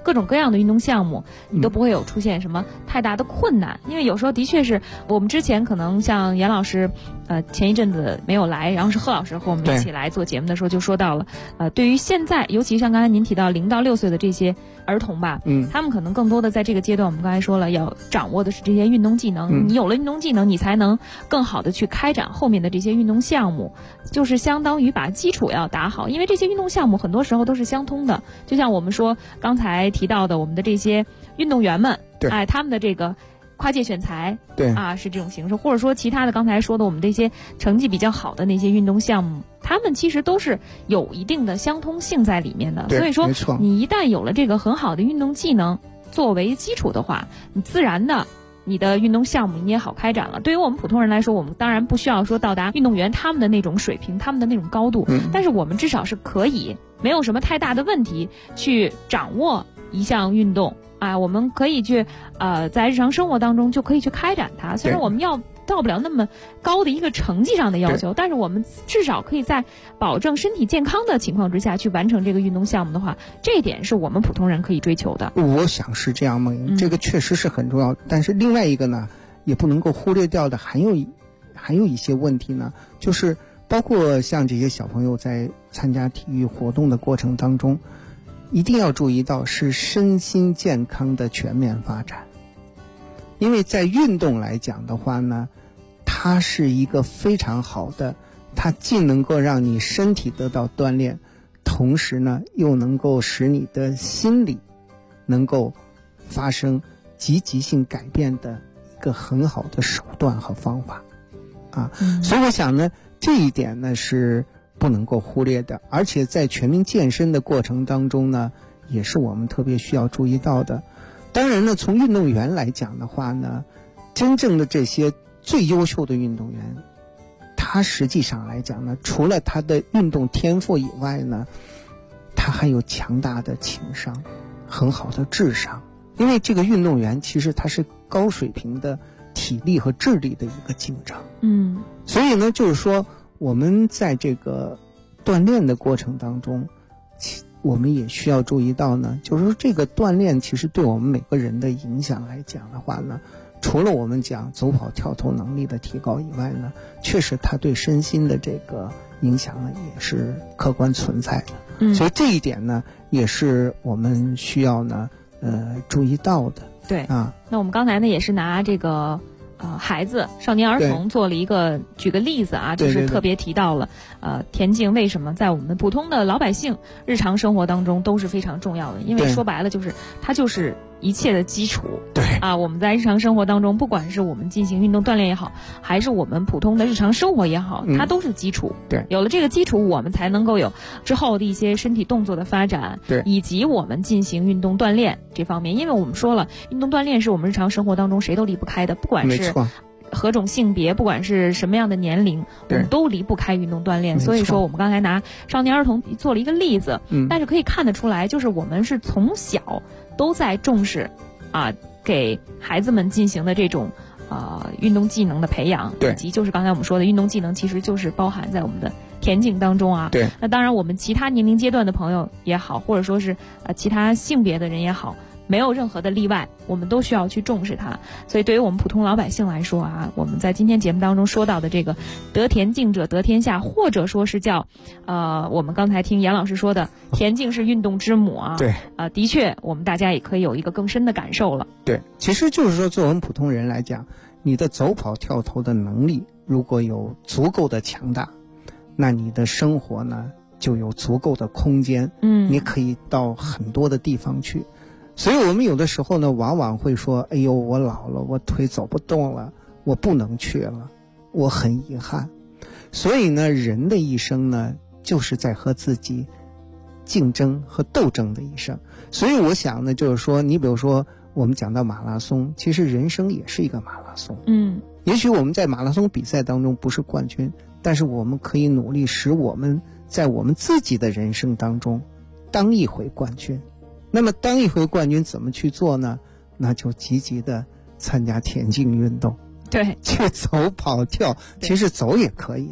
各种各样的运动项目，你都不会有出现什么太大的困难。因为有时候的确是我们之前可能像严老师，前一阵子没有来，然后是贺老师和我们一起来做节目的时候就说到了，对于现在，尤其像刚才您提到0到6岁的这些儿童吧，他们可能更多的在这个阶段，我们刚才说了，要掌握的是这些运动技能。你有了运动技能，你才能更好的去开展后面的这些运动项目，就是相当于把基础要打好。因为这些运动项目很多时候都是相通的，就像我们说刚才提到的，我们的这些运动员们，他们的这个跨界选材，是这种形式，或者说其他的刚才说的我们这些成绩比较好的那些运动项目，他们其实都是有一定的相通性在里面的。所以说你一旦有了这个很好的运动技能作为基础的话，你自然的你的运动项目你也好开展了。对于我们普通人来说，我们当然不需要说到达运动员他们的那种水平，他们的那种高度，但是我们至少是可以没有什么太大的问题去掌握一项运动我们可以去在日常生活当中就可以去开展它。虽然我们要到不了那么高的一个成绩上的要求，但是我们至少可以在保证身体健康的情况之下去完成这个运动项目的话，这一点是我们普通人可以追求的。 我想是这样，梦莹，这个确实是很重要。但是另外一个呢，也不能够忽略掉的还有一些问题呢，就是包括像这些小朋友在参加体育活动的过程当中，一定要注意到是身心健康的全面发展。因为在运动来讲的话呢，它是一个非常好的，它既能够让你身体得到锻炼，同时呢又能够使你的心理能够发生积极性改变的一个很好的手段和方法所以我想呢，这一点呢是不能够忽略的。而且在全民健身的过程当中呢，也是我们特别需要注意到的。当然呢，从运动员来讲的话呢，真正的这些最优秀的运动员，他实际上来讲呢，除了他的运动天赋以外呢，他还有强大的情商，很好的智商。因为这个运动员其实他是高水平的体力和智力的一个竞争。所以呢，就是说我们在这个锻炼的过程当中，我们也需要注意到呢，就是说这个锻炼其实对我们每个人的影响来讲的话呢，除了我们讲走跑跳投能力的提高以外呢，确实它对身心的这个影响呢也是客观存在的。所以这一点呢也是我们需要呢注意到的。 对那我们刚才呢也是拿这个孩子少年儿童做了一个举个例子就是特别提到了田径为什么在我们普通的老百姓日常生活当中都是非常重要的。因为说白了就是它就是一切的基础。我们在日常生活当中，不管是我们进行运动锻炼也好，还是我们普通的日常生活也好，它都是基础。有了这个基础，我们才能够有之后的一些身体动作的发展，以及我们进行运动锻炼这方面。因为我们说了，运动锻炼是我们日常生活当中谁都离不开的，不管是何种性别，不管是什么样的年龄，我们都离不开运动锻炼。所以说我们刚才拿少年儿童做了一个例子，但是可以看得出来，就是我们是从小都在重视给孩子们进行的这种运动技能的培养，以及就是刚才我们说的运动技能其实就是包含在我们的田径当中那当然我们其他年龄阶段的朋友也好，或者说是其他性别的人也好，没有任何的例外，我们都需要去重视它。所以对于我们普通老百姓来说我们在今天节目当中说到的这个得田径者得天下，或者说是叫我们刚才听严老师说的田径是运动之母的确我们大家也可以有一个更深的感受了。 其实就是说作为我们普通人来讲，你的走跑跳投的能力如果有足够的强大，那你的生活呢就有足够的空间，你可以到很多的地方去。所以我们有的时候呢往往会说，哎呦我老了，我腿走不动了，我不能去了，我很遗憾。所以呢人的一生呢就是在和自己竞争和斗争的一生。所以我想呢就是说，你比如说我们讲到马拉松，其实人生也是一个马拉松。也许我们在马拉松比赛当中不是冠军，但是我们可以努力使我们在我们自己的人生当中当一回冠军。那么当一回冠军怎么去做呢？那就积极的参加田径运动，去走跑跳，其实走也可以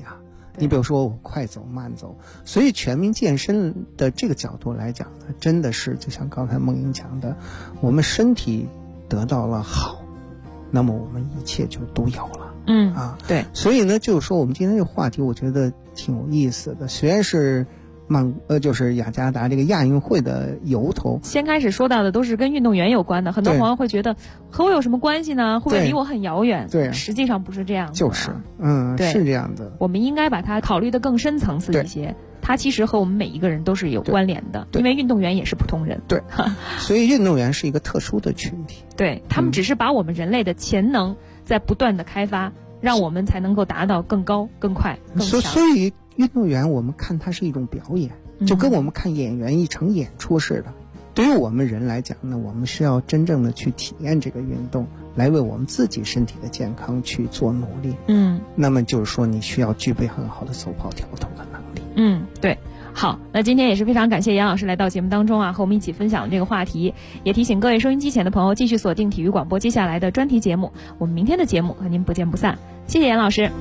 你比如说我快走慢走，所以全民健身的这个角度来讲呢，真的是就像刚才梦莹讲的，我们身体得到了好，那么我们一切就都有了。 对。 所以呢，就是说我们今天这个话题，我觉得挺有意思的。虽然是就是雅加达这个亚运会的由头， 先开始说到的都是跟运动员有关的，很多朋友会觉得和我有什么关系呢？会不会离我很遥远？ 对， 实际上不是这样的。 就是是这样的。 我们应该把它考虑得更深层次一些。它其实和我们每一个人都是有关联的，因为运动员也是普通人。 对，所以运动员是一个特殊的群体。 对，他们只是把我们人类的潜能在不断的开发，让我们才能够达到更高、更快、更强。 所以运动员我们看它是一种表演，就跟我们看演员一场演出似的。对于我们人来讲呢，我们是要真正的去体验这个运动，来为我们自己身体的健康去做努力。那么就是说你需要具备很好的走跑跳投的能力。 对。好，那今天也是非常感谢杨老师来到节目当中和我们一起分享这个话题，也提醒各位收音机前的朋友继续锁定体育广播接下来的专题节目，我们明天的节目和您不见不散。谢谢杨老师。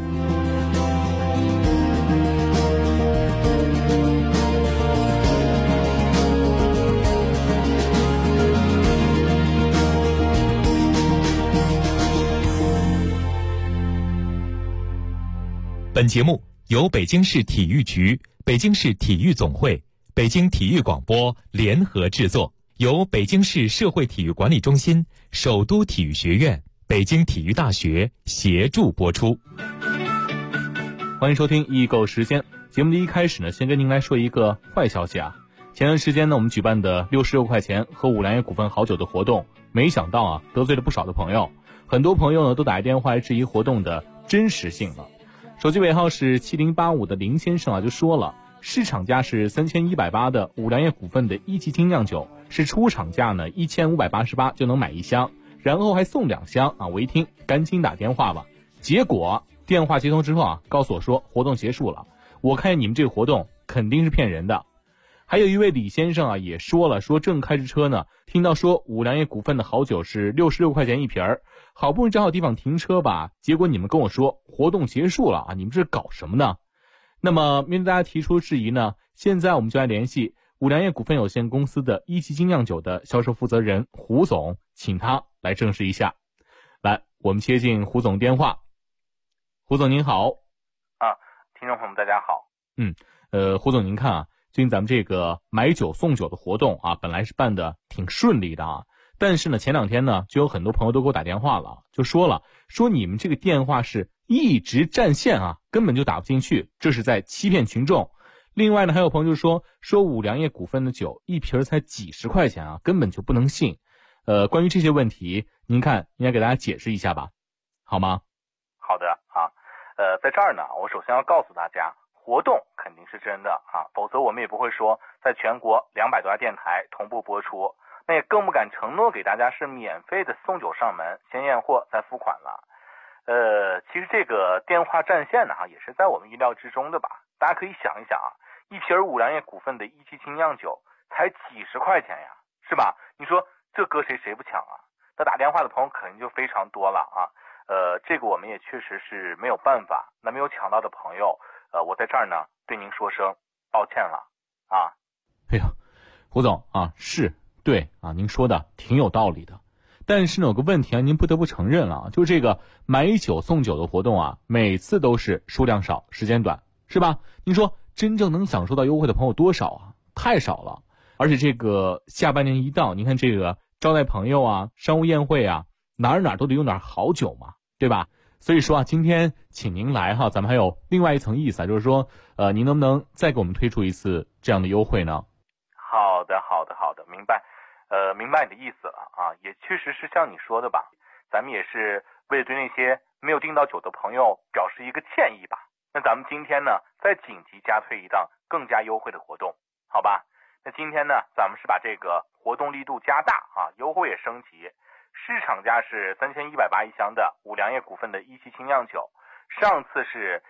本节目由北京市体育局、北京市体育总会、北京体育广播联合制作，由北京市社会体育管理中心、首都体育学院、北京体育大学协助播出。 欢迎收听易购时间。节目的一开始呢，先跟您来说一个坏消息啊。前段时间呢，我们举办的66块钱喝五粮液股份好酒的活动，没想到得罪了不少的朋友。很多朋友呢都打电话来质疑活动的真实性了。手机尾号是7085的林先生就说了，市场价是3180的五粮液股份的一级精酿酒，是出厂价呢1588就能买一箱，然后还送2箱我一听赶紧打电话了，结果电话接通之后告诉我说活动结束了，我看见你们这个活动肯定是骗人的。还有一位李先生也说了，说正开着车呢，听到说五粮液股份的好酒是66块钱一瓶儿，好不容易找好地方停车吧，结果你们跟我说活动结束了你们这搞什么呢？那么面对大家提出质疑呢，现在我们就来联系五粮液股份有限公司的一级精酿酒的销售负责人胡总，请他来证实一下。来，我们接进胡总电话。胡总您好。 听众朋友们大家好。 胡总您看最近咱们这个买酒送酒的活动本来是办的挺顺利的但是呢前2天呢就有很多朋友都给我打电话了，就说你们这个电话是一直占线根本就打不进去，这是在欺骗群众。另外呢还有朋友就说五粮液股份的酒一瓶才几十块钱根本就不能信。关于这些问题您看应该给大家解释一下吧，好吗？ 好的在这儿呢我首先要告诉大家，活动肯定是真的否则我们也不会说在全国200多家电台同步播出，那也更不敢承诺给大家是免费的送酒上门，先验货再付款了。其实这个电话占线呢也是在我们意料之中的吧。大家可以想一想一瓶五粮液股份的一级精酿酒才几十块钱呀，是吧？你说这搁谁不抢那打电话的朋友肯定就非常多了这个我们也确实是没有办法。那没有抢到的朋友我在这儿呢对您说声抱歉了哎呀，胡总是对您说的挺有道理的。但是呢有个问题您不得不承认就是这个买酒送酒的活动每次都是数量少时间短，是吧？您说真正能享受到优惠的朋友多少太少了。而且这个下半年一到，您看这个招待朋友商务宴会哪儿都得用点好酒嘛，对吧？所以说今天请您来咱们还有另外一层意思就是说您能不能再给我们推出一次这样的优惠呢？ 好的，明白。明白你的意思了也确实是像你说的吧，咱们也是为了对那些没有订到酒的朋友表示一个歉意吧。那咱们今天呢再紧急加推一档更加优惠的活动，好吧？那今天呢咱们是把这个活动力度加大优惠也升级。市场价是3180一箱的五粮液股份的一级精酿酒，上次是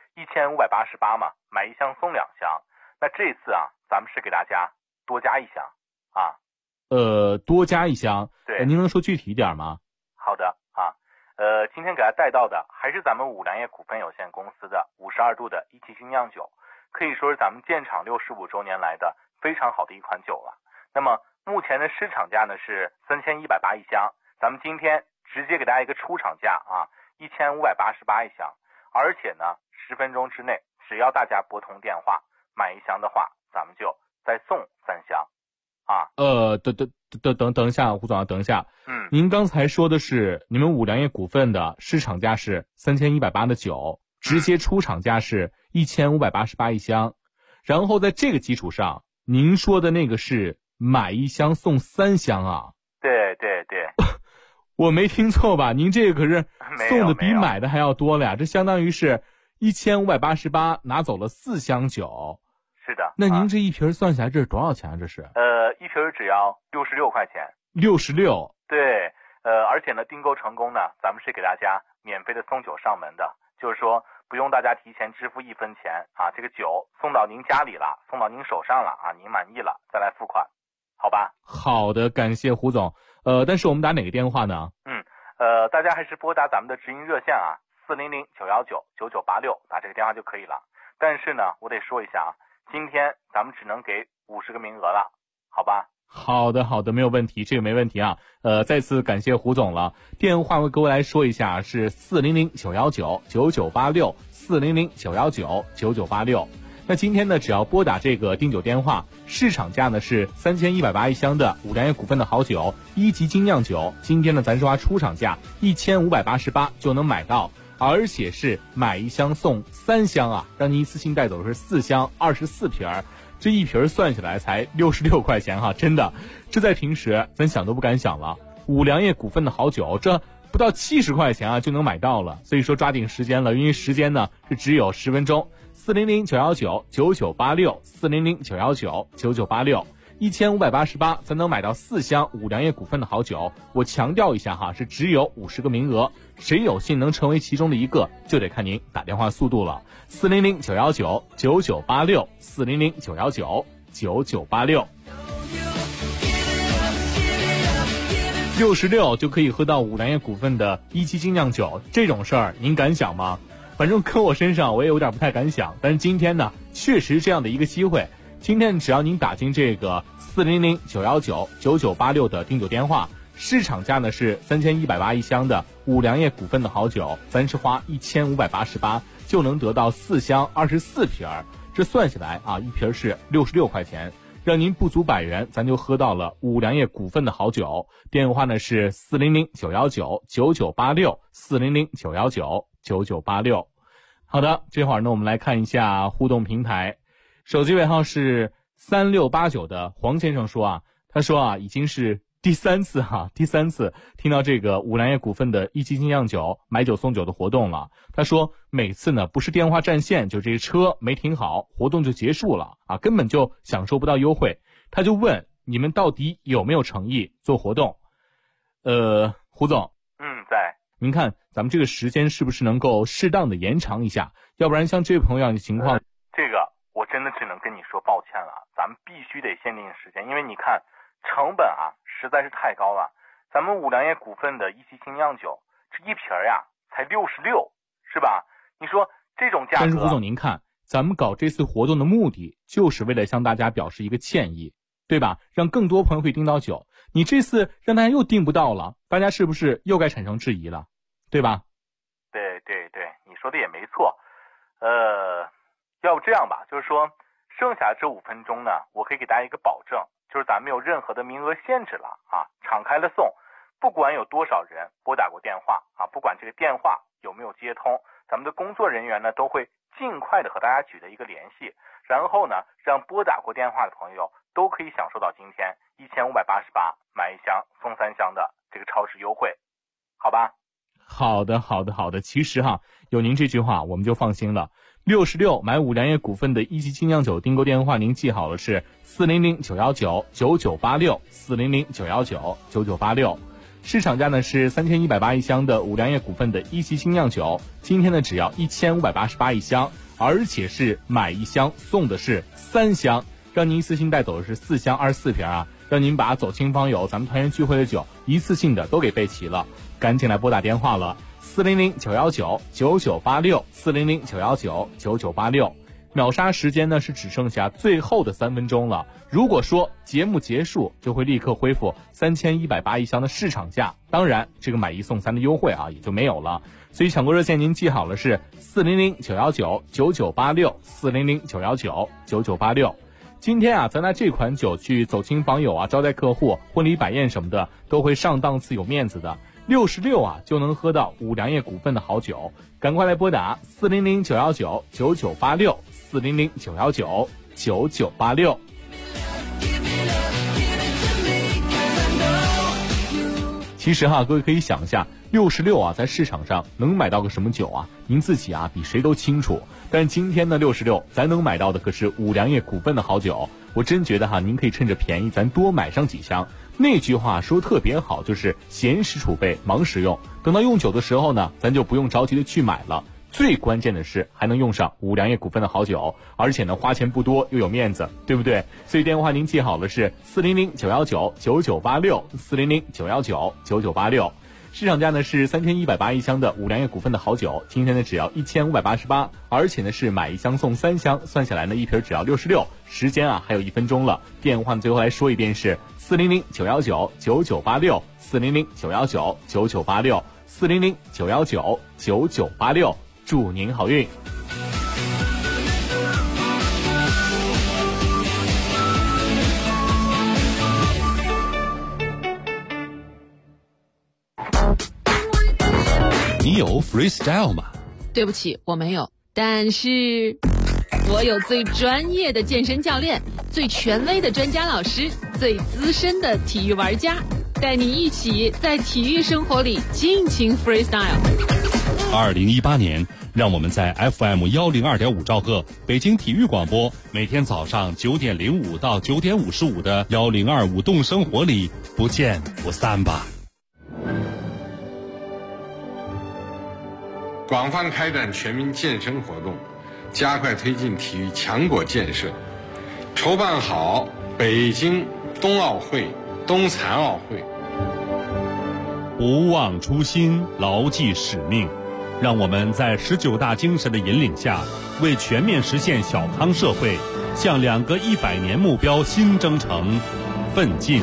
1588嘛，买1箱送2箱。那这次咱们是给大家多加1箱多加1箱， 对， 您能说具体一点吗？ 好的今天给大家带到的还是咱们五粮液股份有限公司的52度的一汽精酿酒，可以说是咱们建厂65周年来的非常好的一款酒了。那么目前的市场价呢是3180一箱，咱们今天直接给大家一个出厂价啊，1588一箱，而且呢10分钟之内，只要大家拨通电话买一箱的话，咱们就再送3箱啊。 等一下，胡总，等一下。您刚才说的是你们五粮液股份的市场价是3180的酒，直接出厂价是1588一箱，然后在这个基础上，您说的那个是买一箱送3箱啊？ 对对对。 我没听错吧？您这个可是送的比买的还要多了呀，这相当于是1588拿走了4箱酒。 是的。 那您这一瓶算下来这是多少钱啊？这是？ 一瓶只要66块钱。 66。 对，而且呢，订购成功呢，咱们是给大家免费的送酒上门的，就是说不用大家提前支付1分钱啊，这个酒送到您家里了，送到您手上了啊，您满意了再来付款，好吧？ 好的，感谢胡总。但是我们打哪个电话呢？ 大家还是拨打咱们的直营热线啊，400-919-9986，打这个电话就可以了。但是呢，我得说一下啊，今天咱们只能给50个名额了，好吧？ 好的，没有问题，这个没问题啊。再次感谢胡总了。电话我各位来说一下，是400-919-9986 400-919-9986。那今天呢，只要拨打这个订酒电话，市场价呢是3180一箱的五粮液股份的好酒1级精酿酒，今天呢咱说出厂价1588就能买到，而且是买一箱送3箱啊，让您一次性带走的是4箱24瓶儿。这一瓶算下来才66块钱哈，真的，这在平时咱想都不敢想了。五粮液股份的好酒，这不到70块钱啊就能买到了，所以说抓紧时间了，因为时间呢是只有10分钟。400-919-9986 400-919-9986 1588才能买到4箱五粮液股份的好酒。我强调一下哈，是只有50个名额，谁有幸能成为其中的一个，就得看您打电话速度了。400-919-9986 400-919-9986 66就可以喝到五粮液股份的1级精酿酒，这种事儿您敢想吗？反正搁我身上我也有点不太敢想，但是今天呢确实这样的一个机会。今天只要您打进这个400-919-9986的订酒电话，市场价呢是3180一箱的五粮液股份的好酒，咱是花1588就能得到4箱24瓶儿，这算下来啊，一瓶是66块钱，让您不足100元，咱就喝到了五粮液股份的好酒。电话呢是400-919-9986 400-919-9986。好的，这会儿呢我们来看一下互动平台，手机尾号是3689的黄先生说啊，他说啊已经是第三次听到这个五粮液股份的1级精酿酒买酒送酒的活动了。他说每次呢不是电话占线，就这车没停好，活动就结束了啊，根本就享受不到优惠。他就问你们到底有没有诚意做活动？胡总， 在。 您看咱们这个时间是不是能够适当的延长一下？要不然像这位朋友的情况， 这个我真的只能跟你说抱歉了，咱们必须得限定时间，因为你看成本啊实在是太高了。咱们五粮液股份的1级精酿酒，这一瓶呀才66，是吧？你说这种价格。 但是胡总您看，咱们搞这次活动的目的就是为了向大家表示一个歉意，对吧？让更多朋友可以订到酒。你这次让大家又订不到了，大家是不是又该产生质疑了，对吧？ 对，你说的也没错。要不这样吧，就是说剩下这5分钟呢，我可以给大家一个保证，就是咱没有任何的名额限制了啊，敞开了送，不管有多少人拨打过电话啊，不管这个电话有没有接通，咱们的工作人员呢都会尽快的和大家取得一个联系，然后呢让拨打过电话的朋友都可以享受到今天1588买1箱送3箱的这个超值优惠，好吧？ 好的。其实哈，有您这句话我们就放心了。66买五粮液股份的1级精酿酒订购电话您记好了，是400-919-9986 400-919-9986。市场价呢是3180一箱的五粮液股份的1级精酿酒，今天呢只要1588一箱，而且是买1箱送的是3箱，让您一次性带走的是4箱24瓶啊，让您把走亲访友咱们团圆聚会的酒一次性的都给备齐了。赶紧来拨打电话了 ，400-919-9986，400-919-9986。秒杀时间呢是只剩下最后的3分钟了。如果说节目结束，就会立刻恢复3181箱的市场价，当然这个买1送3的优惠啊也就没有了。所以抢购热线您记好了是400-919-9986，400-919-9986。今天啊，咱拿这款酒去走亲访友啊，招待客户、婚礼摆宴什么的，都会上档次有面子的。66啊就能喝到五粮液股份的好酒，赶快来拨打400-919-9986，400-919-9986。其实各位可以想一下，66啊在市场上能买到个什么酒啊？您自己比谁都清楚。但今天的66，咱能买到的可是五粮液股份的好酒。我真觉得您可以趁着便宜，咱多买上几箱。那句话说特别好，就是闲时储备，忙时用。等到用酒的时候呢，咱就不用着急的去买了。最关键的是还能用上五粮液股份的好酒，而且呢花钱不多又有面子，对不对？所以电话您记好了是400-919-9986，400-919-9986。市场价呢是3180一箱的五粮液股份的好酒，今天呢只要1588，而且呢是买1箱送3箱，算下来呢一瓶只要66。时间还有1分钟了，电话最后来说一遍是400-919-9986，400-919-9986，400-919-9986。祝您好运。 你有 freestyle 吗？ 对不起，我没有，但是我有最专业的健身教练，最权威的专家老师，最资深的体育玩家，带你一起在体育生活里尽情 freestyle。 2018年，让我们在 FM 102.5兆赫北京体育广播，每天早上9点05到9点55的1025动生活里不见不散吧。 广泛开展全民健身活动，加快推进体育强国建设，筹办好北京冬奥会、冬残奥会。 不忘初心，牢记使命，让我们在19大精神的引领下，为全面实现小康社会，向2个100年目标新征程奋进。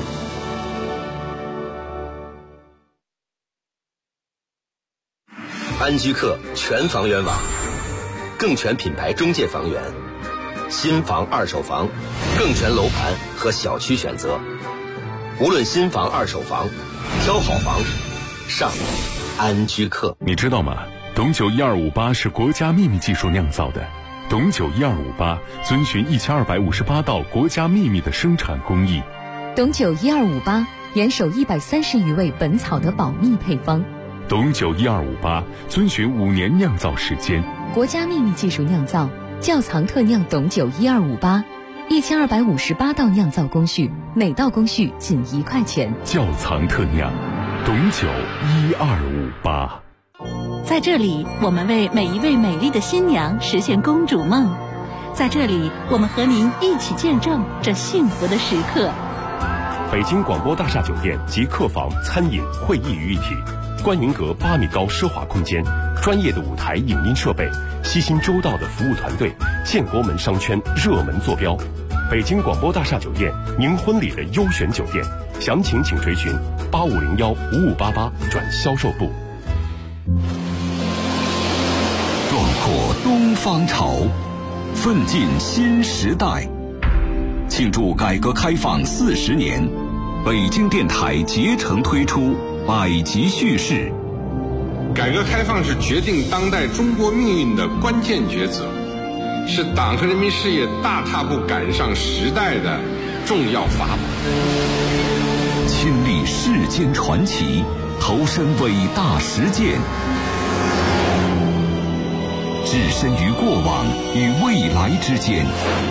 安居客全房源网，更全品牌中介房源，新房、二手房，更全楼盘和小区选择。无论新房、二手房，挑好房，上安居客。 你知道吗？董酒1258是国家秘密技术酿造的。董酒1258遵循1258道国家秘密的生产工艺。 董酒1258严守130余味本草的保密配方。 董酒1258遵循5年酿造时间， 国家秘密技术酿造，窖藏特酿董酒1258，1258道酿造工序，每道工序仅1块钱。 窖藏特酿，董酒1258。 在这里，我们为每一位美丽的新娘实现公主梦。在这里，我们和您一起见证这幸福的时刻。 北京广播大厦酒店及客房、餐饮、会议于一体。观云阁8米高奢华空间，专业的舞台影音设备，悉心周到的服务团队，建国门商圈热门坐标。北京广播大厦酒店，您婚礼的优选酒店。详情请垂询85015588转销售部。 壮阔东方潮，奋进新时代。庆祝改革开放40年，北京电台竭诚推出百集叙事。 改革开放是决定当代中国命运的关键抉择，是党和人民事业大踏步赶上时代的重要法宝。 亲历世间传奇，投身伟大实践，置身于过往与未来之间。